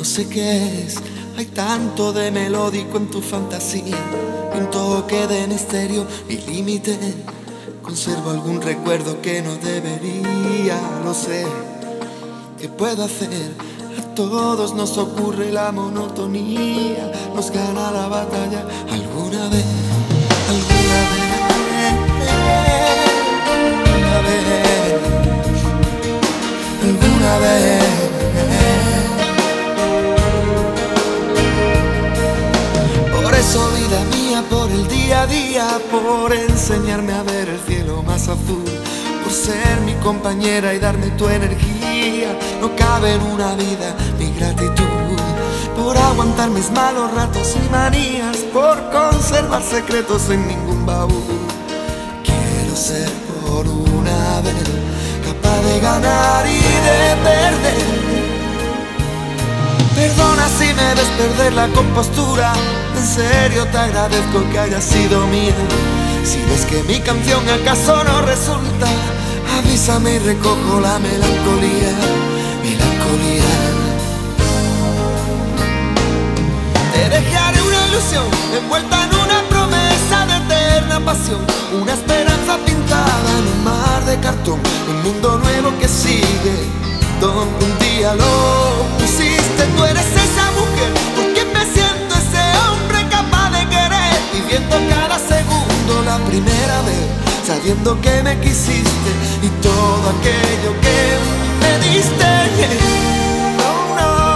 sé qué es, hay tanto de melódico en tu fantasía y un toque de misterio, mi límite. Conservo algún recuerdo que no debería, no sé qué puedo hacer. A todos nos ocurre la monotonía, nos gana la batalla alguna vez, alguna vez, alguna vez. Por eso, vida mía, por el día a día, por enseñarme a ver el cielo más azul, por ser mi compañera y darme tu energía. No cabe en una vida mi gratitud, por aguantar mis malos ratos y manías, por conservar secretos en ningún baúl. Quiero ser por una vez capaz de ganar y de perder. Perdona si me ves perder la compostura, en serio te agradezco que hayas sido mía. Si ves que mi canción acaso no resulta, avísame y recojo la melancolía, melancolía. Te dejaré una ilusión envuelta en una promesa de eterna pasión, una esperanza pintada en un mar de cartón, un mundo nuevo que sigue, donde un día lo pusiste. Tú eres esa mujer por quien me siento ese hombre capaz de querer, viviendo cada segundo la primera vez, sabiendo que me quisiste y todo aquello que me diste. Oh, no.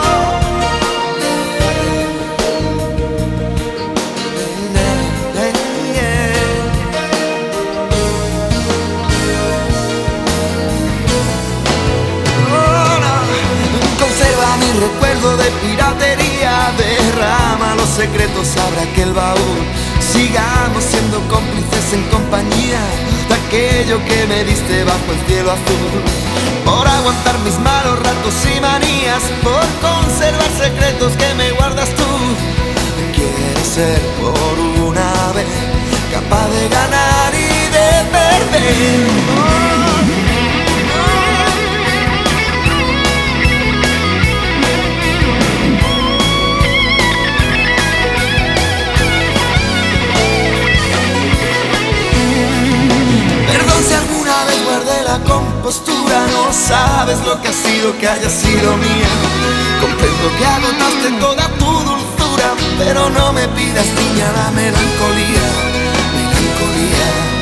Conserva mi recuerdo de piratería, derrama los secretos, abre aquel baúl. Sigamos siendo cómplices en compañía de aquello que me diste bajo el cielo azul, por aguantar mis malos ratos y manías, por conservar secretos que me guardas tú. Quiero ser por una vez capaz de ganar y de perder. La compostura, no sabes lo que ha sido que haya sido mía. Comprendo que agotaste toda tu dulzura, pero no me pidas, niña, la melancolía, melancolía.